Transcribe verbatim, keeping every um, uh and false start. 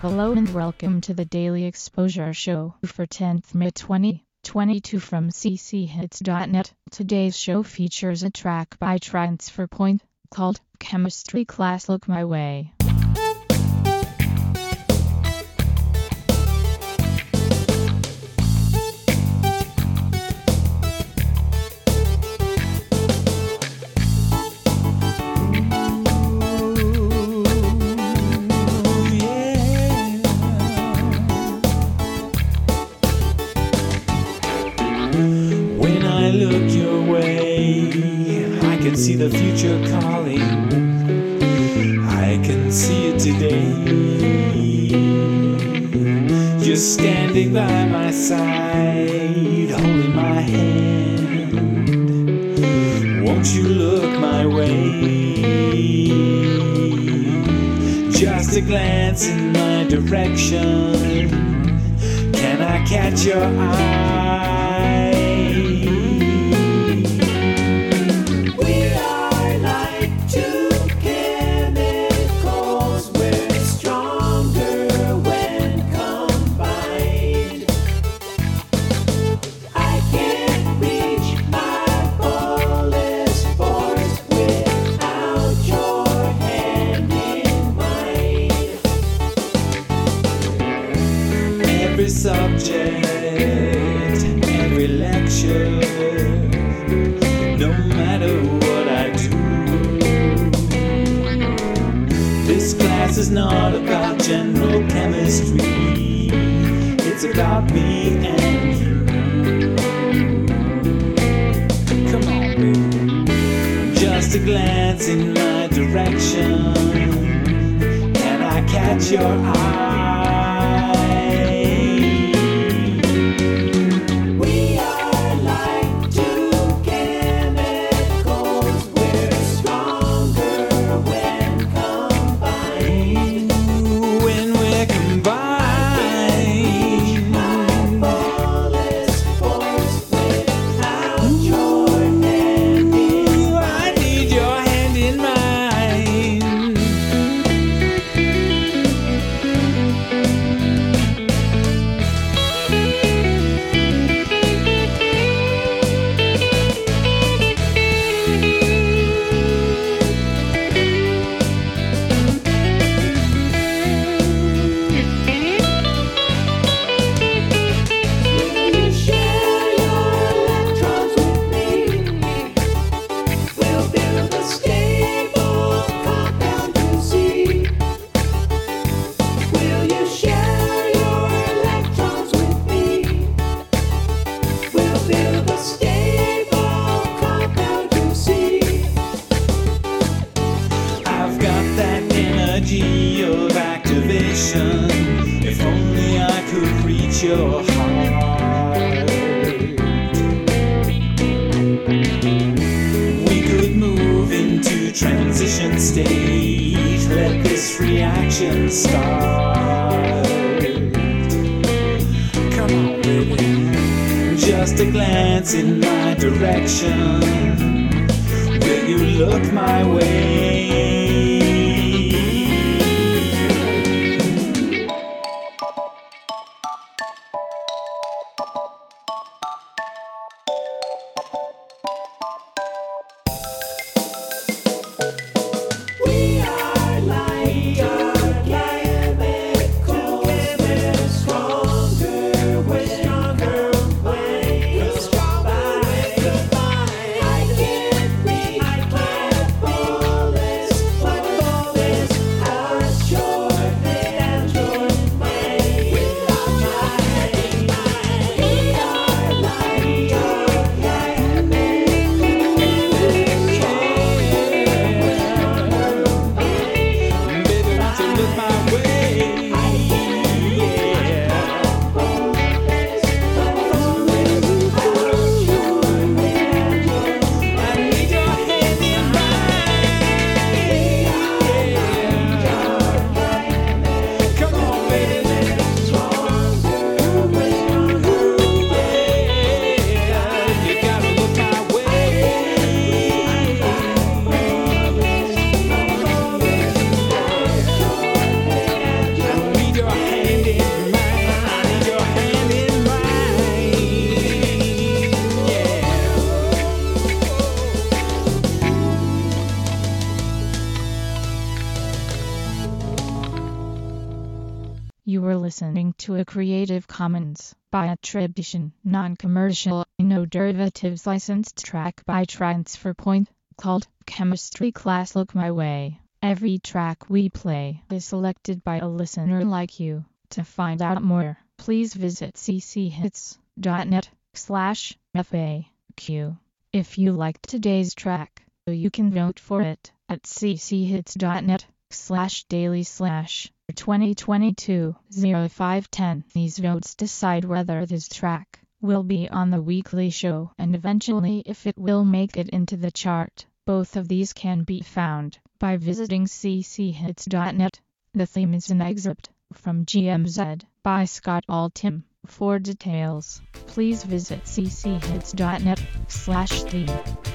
Hello and welcome to the Daily Exposure Show for tenth May twenty twenty-two from c c hits dot net. Today's show features a track by Transfer Point called Chemistry Class Look My Way. When I look your way, I can see the future calling. I can see it today. You're standing by my side, holding my hand. Won't you look my way? Just a glance in my direction. Can I catch your eye? Every subject, every lecture, no matter what I do, this class is not about general chemistry, it's about me and you. Come on, baby. Just a glance in my direction, can I catch your eye? Of activation, if only I could reach your heart, we could move into transition stage, let this reaction start. Come on, baby. Just a glance in my direction, will you look my way? listening to a Creative Commons by attribution, non-commercial, no derivatives licensed track by Transfer Point called Chemistry Class Look My Way. Every track we play is selected by a listener like you. To find out more, please visit cchits.net slash FAQ. If you liked today's track, you can vote for it at cchits.net slash daily slash twenty twenty-two oh five ten. These votes decide whether this track will be on the weekly show and eventually if it will make it into the chart. Both of these can be found by visiting cchits.net. The theme is an excerpt from G M Z by Scott Altham. For details, please visit cchits.net slash theme.